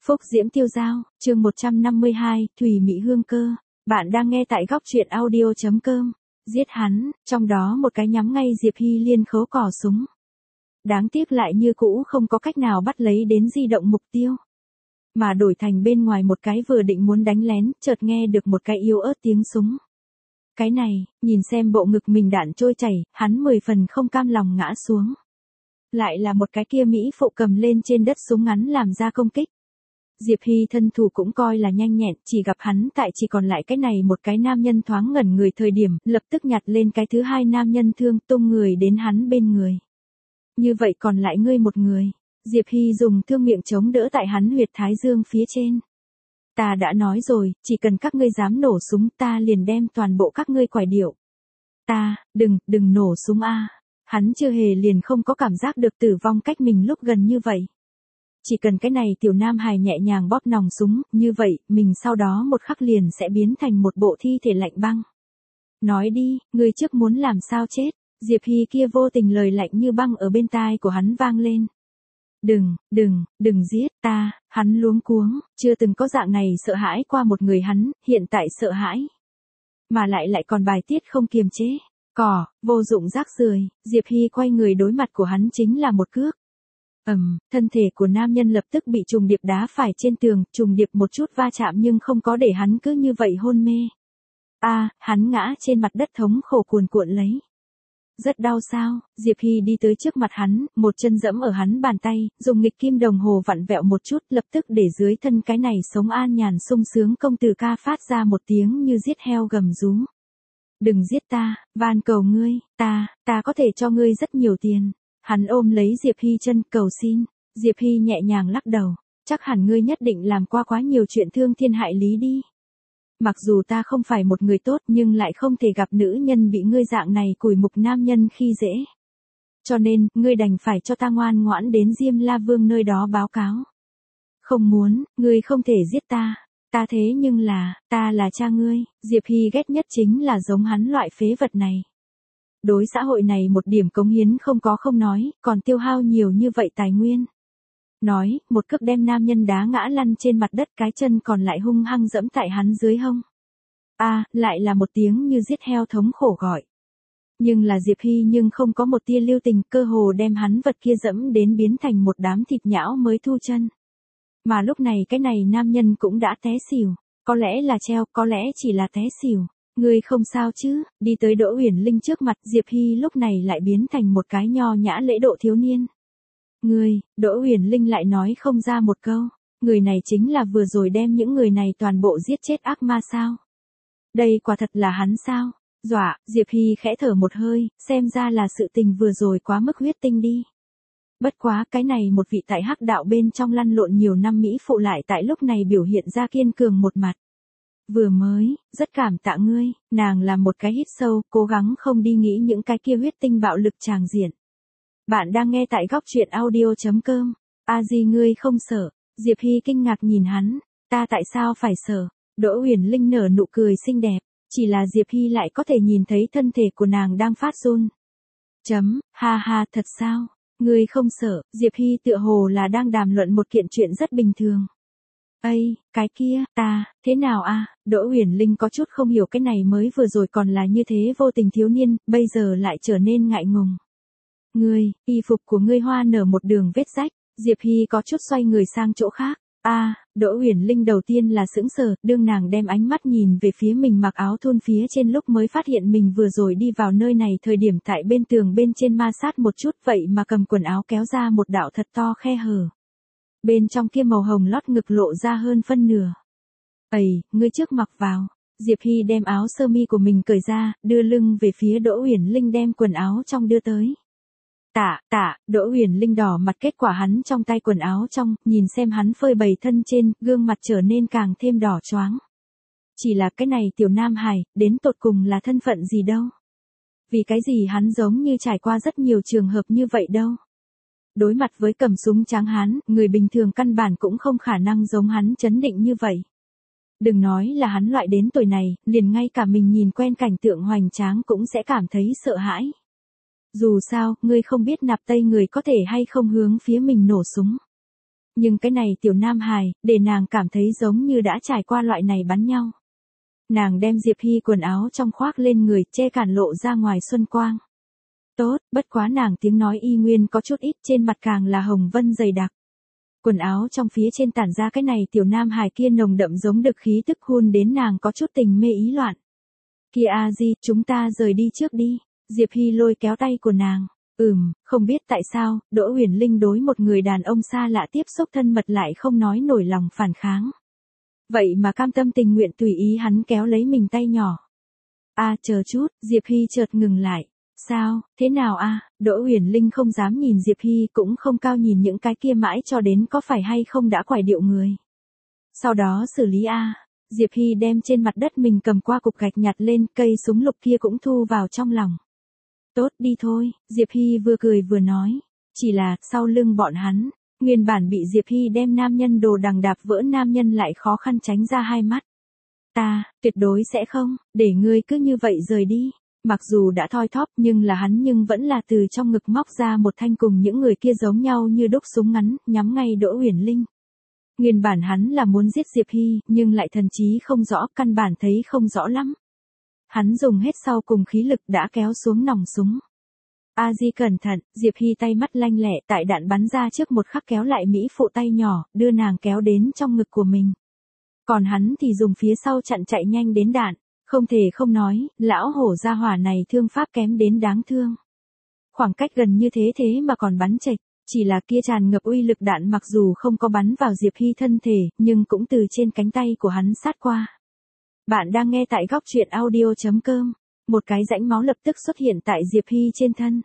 Phúc Diễm Tiêu Dao, chương 152, Thùy Mị Hương Cơ. Bạn đang nghe tại góc truyện audio.com. Giết hắn, trong đó một cái nhắm ngay Diệp Hy Liên khấu cò súng. Đáng tiếc lại như cũ không có cách nào bắt lấy đến di động mục tiêu. Mà đổi thành bên ngoài một cái vừa định muốn đánh lén, chợt nghe được một cái yếu ớt tiếng súng. Cái này, nhìn xem bộ ngực mình đạn trôi chảy, hắn 10 phần không cam lòng ngã xuống. Lại là một cái kia Mỹ phụ cầm lên trên đất súng ngắn làm ra công kích. Diệp Hy thân thủ cũng coi là nhanh nhẹn, chỉ gặp hắn tại chỉ còn lại cái này một cái nam nhân thoáng ngẩn người thời điểm, lập tức nhặt lên cái thứ hai nam nhân thương tung người đến hắn bên người. Như vậy còn lại ngươi một người. Diệp Hy dùng thương miệng chống đỡ tại hắn huyệt thái dương phía trên. Ta đã nói rồi, chỉ cần các ngươi dám nổ súng ta liền đem toàn bộ các ngươi quải điệu. Ta, đừng nổ súng a. Hắn chưa hề liền không có cảm giác được tử vong cách mình lúc gần như vậy. Chỉ cần cái này tiểu nam hài nhẹ nhàng bóp nòng súng, như vậy, mình sau đó một khắc liền sẽ biến thành một bộ thi thể lạnh băng. Nói đi, ngươi trước muốn làm sao chết? Diệp Hy kia vô tình lời lạnh như băng ở bên tai của hắn vang lên. Đừng giết ta, hắn luống cuống, chưa từng có dạng này sợ hãi qua một người hắn, hiện tại sợ hãi. Mà lại còn bài tiết không kiềm chế. Vô dụng rác rưởi. Diệp Hy quay người đối mặt của hắn chính là một cước. Thân thể của nam nhân lập tức bị trùng điệp đá phải trên tường, trùng điệp một chút va chạm nhưng không có để hắn cứ như vậy hôn mê. Hắn ngã trên mặt đất thống khổ cuồn cuộn lấy. Rất đau sao? Diệp Hy đi tới trước mặt hắn, một chân dẫm ở hắn bàn tay, dùng nghịch kim đồng hồ vặn vẹo một chút, lập tức để dưới thân cái này sống an nhàn sung sướng công tử ca phát ra một tiếng như giết heo gầm rú. Đừng giết ta, van cầu ngươi, ta có thể cho ngươi rất nhiều tiền. Hắn ôm lấy Diệp Hy chân cầu xin. Diệp Hy nhẹ nhàng lắc đầu. Chắc hẳn ngươi nhất định làm qua quá nhiều chuyện thương thiên hại lý đi. Mặc dù ta không phải một người tốt nhưng lại không thể gặp nữ nhân bị ngươi dạng này cùi mục nam nhân khi dễ. Cho nên, ngươi đành phải cho ta ngoan ngoãn đến Diêm La Vương nơi đó báo cáo. Không muốn, ngươi không thể giết ta. Ta thế nhưng là, ta là cha ngươi. Diệp Hy ghét nhất chính là giống hắn loại phế vật này. Đối xã hội này một điểm cống hiến không có không nói, còn tiêu hao nhiều như vậy tài nguyên. Nói, một cước đem nam nhân đá ngã lăn trên mặt đất, cái chân còn lại hung hăng dẫm tại hắn dưới hông. Lại là một tiếng như giết heo thống khổ gọi. Nhưng là Diệp Hy nhưng không có một tia lưu tình, cơ hồ đem hắn vật kia dẫm đến biến thành một đám thịt nhão mới thu chân. Mà lúc này cái này nam nhân cũng đã té xỉu, có lẽ là treo, có lẽ chỉ là té xỉu. Ngươi không sao chứ? Đi tới Đỗ Uyển Linh trước mặt, Diệp Hy lúc này lại biến thành một cái nho nhã lễ độ thiếu niên. Đỗ Uyển Linh lại nói không ra một câu. Người này chính là vừa rồi đem những người này toàn bộ giết chết ác ma sao? Đây quả thật là hắn sao? Dọa, Diệp Hy khẽ thở một hơi, xem ra là sự tình vừa rồi quá mức huyết tinh đi. Bất quá cái này một vị tại hắc đạo bên trong lăn lộn nhiều năm Mỹ phụ lại tại lúc này biểu hiện ra kiên cường một mặt. Vừa mới, rất cảm tạ ngươi, nàng làm một cái hít sâu, cố gắng không đi nghĩ những cái kia huyết tinh bạo lực tràng diện. Bạn đang nghe tại góc truyện audio.com. Gì ngươi không sợ? Diệp Hy kinh ngạc nhìn hắn, ta tại sao phải sợ? Đỗ Uyển Linh nở nụ cười xinh đẹp, chỉ là Diệp Hy lại có thể nhìn thấy thân thể của nàng đang phát run. Ha, thật sao? Ngươi không sợ? Diệp Hy tựa hồ là đang đàm luận một kiện chuyện rất bình thường. Cái kia, thế nào Đỗ Uyển Linh có chút không hiểu cái này mới vừa rồi còn là như thế vô tình thiếu niên, bây giờ lại trở nên ngại ngùng. Y phục của ngươi hoa nở một đường vết rách. Diệp Hy có chút xoay người sang chỗ khác. Đỗ Uyển Linh đầu tiên là sững sờ, đương nàng đem ánh mắt nhìn về phía mình mặc áo thun phía trên lúc mới phát hiện mình vừa rồi đi vào nơi này thời điểm tại bên tường bên trên ma sát một chút vậy mà cầm quần áo kéo ra một đạo thật to khe hở. Bên trong kia màu hồng lót ngực lộ ra hơn phân nửa. Ngươi trước mặc vào. Diệp Hy đem áo sơ mi của mình cởi ra, đưa lưng về phía Đỗ Uyển Linh đem quần áo trong đưa tới. Đỗ Uyển Linh đỏ mặt, kết quả hắn trong tay quần áo trong, nhìn xem hắn phơi bày thân trên, gương mặt trở nên càng thêm đỏ choáng. Chỉ là cái này tiểu nam hài, đến tột cùng là thân phận gì đâu? Vì cái gì hắn giống như trải qua rất nhiều trường hợp như vậy đâu? Đối mặt với cầm súng tráng hán, người bình thường căn bản cũng không khả năng giống hắn trấn định như vậy. Đừng nói là hắn loại đến tuổi này, liền ngay cả mình nhìn quen cảnh tượng hoành tráng cũng sẽ cảm thấy sợ hãi. Dù sao, ngươi không biết nạp tây người có thể hay không hướng phía mình nổ súng. Nhưng cái này tiểu nam hài, để nàng cảm thấy giống như đã trải qua loại này bắn nhau. Nàng đem Diệp Hy quần áo trong khoác lên người, che cản lộ ra ngoài xuân quang. Tốt, bất quá nàng tiếng nói y nguyên có chút ít, trên mặt càng là hồng vân dày đặc. Quần áo trong phía trên tản ra cái này tiểu nam hài kia nồng đậm giống đực khí tức hun đến nàng có chút tình mê ý loạn. Kia a di, chúng ta rời đi trước đi. Diệp Hy lôi kéo tay của nàng. Không biết tại sao, Đỗ Huyền Linh đối một người đàn ông xa lạ tiếp xúc thân mật lại không nói nổi lòng phản kháng. Vậy mà cam tâm tình nguyện tùy ý hắn kéo lấy mình tay nhỏ. Chờ chút, Diệp Hy chợt ngừng lại. Sao, thế nào Đỗ Huyền Linh không dám nhìn Diệp Hy, cũng không cao nhìn những cái kia mãi cho đến có phải hay không đã quải điệu người. Sau đó xử lý Diệp Hy đem trên mặt đất mình cầm qua cục gạch nhặt lên, cây súng lục kia cũng thu vào trong lòng. Tốt đi thôi, Diệp Hy vừa cười vừa nói. Chỉ là, sau lưng bọn hắn, nguyên bản bị Diệp Hy đem nam nhân đồ đằng đạp vỡ nam nhân lại khó khăn tránh ra hai mắt. Ta, tuyệt đối sẽ không, để ngươi cứ như vậy rời đi. Mặc dù đã thoi thóp nhưng là hắn nhưng vẫn là từ trong ngực móc ra một thanh cùng những người kia giống nhau như đúc súng ngắn, nhắm ngay Đỗ Huyền Linh. Nguyên bản hắn là muốn giết Diệp Hy, nhưng lại thần trí không rõ, căn bản thấy không rõ lắm. Hắn dùng hết sau cùng khí lực đã kéo xuống nòng súng. Di cẩn thận, Diệp Hy tay mắt lanh lẹ, tại đạn bắn ra trước một khắc kéo lại Mỹ phụ tay nhỏ, đưa nàng kéo đến trong ngực của mình. Còn hắn thì dùng phía sau chặn chạy nhanh đến đạn. Không thể không nói, lão hổ gia hỏa này thương pháp kém đến đáng thương. Khoảng cách gần như thế mà còn bắn chệch, chỉ là kia tràn ngập uy lực đạn mặc dù không có bắn vào Diệp Hy thân thể, nhưng cũng từ trên cánh tay của hắn sát qua. Bạn đang nghe tại góc truyện audio.com, một cái rãnh máu lập tức xuất hiện tại Diệp Hy trên thân.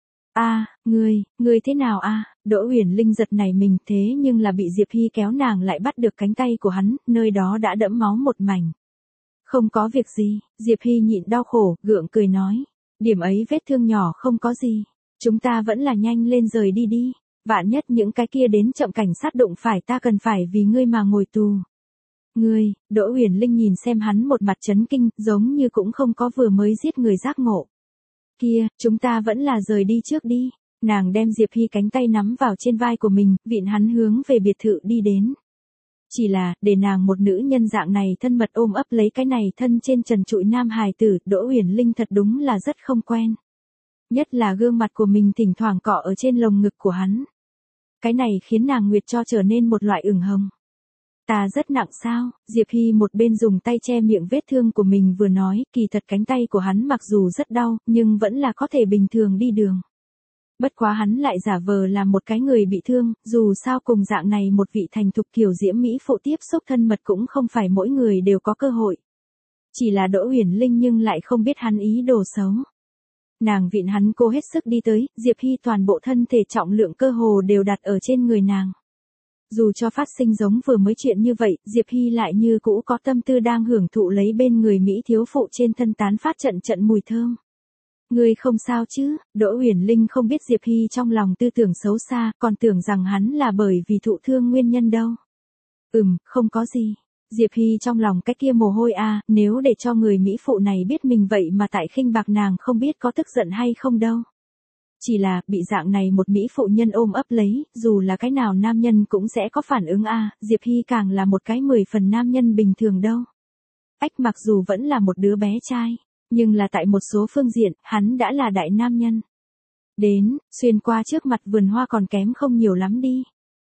Ngươi thế nào Đỗ Huyền Linh giật nảy mình, thế nhưng là bị Diệp Hy kéo nàng lại bắt được cánh tay của hắn, nơi đó đã đẫm máu một mảnh. Không có việc gì, Diệp Hy nhịn đau khổ, gượng cười nói. Điểm ấy vết thương nhỏ không có gì. Chúng ta vẫn là nhanh lên rời đi đi. Vạn nhất những cái kia đến chậm cảnh sát đụng phải ta cần phải vì ngươi mà ngồi tù. Ngươi, Đỗ Huyền Linh nhìn xem hắn một mặt chấn kinh, giống như cũng không có vừa mới giết người giác ngộ. Kia, chúng ta vẫn là rời đi trước đi. Nàng đem Diệp Hy cánh tay nắm vào trên vai của mình, vịn hắn hướng về biệt thự đi đến. Chỉ là, để nàng một nữ nhân dạng này thân mật ôm ấp lấy cái này thân trên trần trụi nam hài tử, Đỗ Huyền Linh thật đúng là rất không quen. Nhất là gương mặt của mình thỉnh thoảng cọ ở trên lồng ngực của hắn. Cái này khiến nàng nguyệt cho trở nên một loại ửng hồng. Ta rất nặng sao? Diệp Hy một bên dùng tay che miệng vết thương của mình vừa nói, kỳ thật cánh tay của hắn mặc dù rất đau, nhưng vẫn là có thể bình thường đi đường. Bất quá hắn lại giả vờ là một cái người bị thương, dù sao cùng dạng này một vị thành thục kiểu diễm mỹ phụ tiếp xúc thân mật cũng không phải mỗi người đều có cơ hội. Chỉ là Đỗ Huyền Linh nhưng lại không biết hắn ý đồ xấu. Nàng vịn hắn cố hết sức đi tới, Diệp Hy toàn bộ thân thể trọng lượng cơ hồ đều đặt ở trên người nàng. Dù cho phát sinh giống vừa mới chuyện như vậy, Diệp Hy lại như cũ có tâm tư đang hưởng thụ lấy bên người Mỹ thiếu phụ trên thân tán phát trận mùi thơm. Ngươi không sao chứ? Đỗ Huyền Linh không biết Diệp Hy trong lòng tư tưởng xấu xa, còn tưởng rằng hắn là bởi vì thụ thương nguyên nhân đâu. Không có gì. Diệp Hy trong lòng cái kia mồ hôi nếu để cho người Mỹ phụ này biết mình vậy mà tại khinh bạc nàng không biết có tức giận hay không đâu. Chỉ là, bị dạng này một Mỹ phụ nhân ôm ấp lấy, dù là cái nào nam nhân cũng sẽ có phản ứng Diệp Hy càng là một cái 10 phần nam nhân bình thường đâu. Mặc dù vẫn là một đứa bé trai, nhưng là tại một số phương diện, hắn đã là đại nam nhân. Đến, xuyên qua trước mặt vườn hoa còn kém không nhiều lắm đi.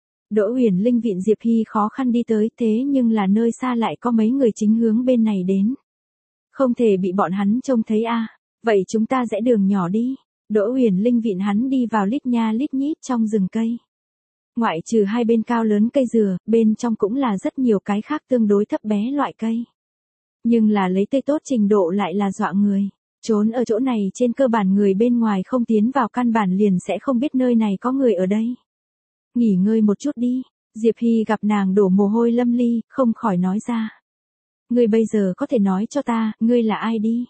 Đỗ Huyền Linh vịn Diệp Hy khó khăn đi tới, thế nhưng là nơi xa lại có mấy người chính hướng bên này đến. Không thể bị bọn hắn trông thấy vậy chúng ta rẽ đường nhỏ đi. Đỗ Huyền Linh vịn hắn đi vào lít nha lít nhít trong rừng cây. Ngoại trừ hai bên cao lớn cây dừa, bên trong cũng là rất nhiều cái khác tương đối thấp bé loại cây. Nhưng là lấy tươi tốt trình độ lại là dọa người. Trốn ở chỗ này trên cơ bản người bên ngoài không tiến vào căn bản liền sẽ không biết nơi này có người ở đây. Nghỉ ngơi một chút đi. Diệp Hy gặp nàng đổ mồ hôi lâm ly, không khỏi nói ra. Ngươi bây giờ có thể nói cho ta, ngươi là ai đi?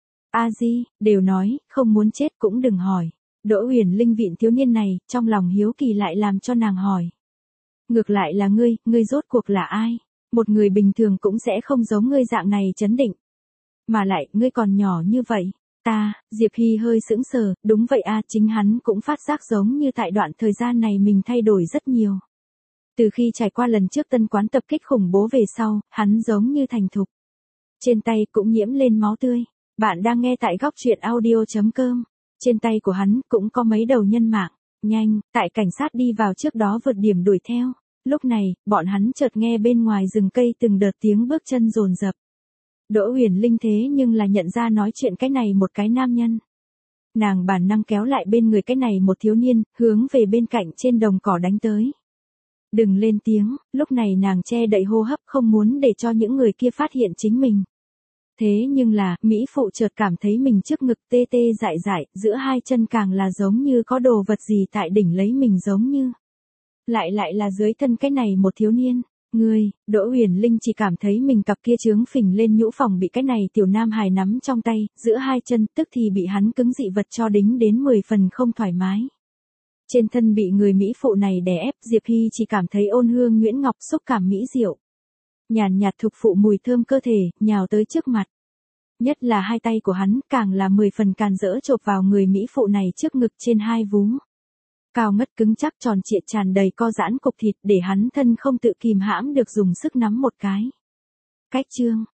Di, đều nói, không muốn chết cũng đừng hỏi. Đỗ Huyền Linh vịn thiếu niên này, trong lòng hiếu kỳ lại làm cho nàng hỏi. Ngược lại là ngươi rốt cuộc là ai? Một người bình thường cũng sẽ không giống ngươi dạng này trấn định. Mà lại, ngươi còn nhỏ như vậy. Diệp Hy hơi sững sờ, đúng vậy chính hắn cũng phát giác giống như tại đoạn thời gian này mình thay đổi rất nhiều. Từ khi trải qua lần trước tân quán tập kích khủng bố về sau, hắn giống như thành thục. Trên tay cũng nhiễm lên máu tươi. Bạn đang nghe tại góc truyện audio.com. Trên tay của hắn cũng có mấy đầu nhân mạng. Nhanh, tại cảnh sát đi vào trước đó vượt điểm đuổi theo. Lúc này, bọn hắn chợt nghe bên ngoài rừng cây từng đợt tiếng bước chân dồn dập. Đỗ Huyền Linh thế nhưng là nhận ra nói chuyện cái này một cái nam nhân. Nàng bản năng kéo lại bên người cái này một thiếu niên, hướng về bên cạnh trên đồng cỏ đánh tới. Đừng lên tiếng, lúc này nàng che đậy hô hấp không muốn để cho những người kia phát hiện chính mình. Thế nhưng là, Mỹ phụ chợt cảm thấy mình trước ngực tê tê dại dại, giữa hai chân càng là giống như có đồ vật gì tại đỉnh lấy mình giống như. Lại là dưới thân cái này một thiếu niên. Đỗ Huyền Linh chỉ cảm thấy mình cặp kia trướng phình lên nhũ phòng bị cái này tiểu nam hài nắm trong tay, giữa hai chân, tức thì bị hắn cứng dị vật cho đính đến 10 phần không thoải mái. Trên thân bị người Mỹ phụ này đè ép, Diệp Hy chỉ cảm thấy ôn hương nhuyễn ngọc xúc cảm mỹ diệu. Nhàn nhạt thục phụ mùi thơm cơ thể, nhào tới trước mặt. Nhất là hai tay của hắn, càng là 10 phần càn rỡ chộp vào người Mỹ phụ này trước ngực trên hai vú. Cao ngất cứng chắc tròn trịa tràn đầy co giãn cục thịt để hắn thân không tự kìm hãm được dùng sức nắm một cái. Cách chương,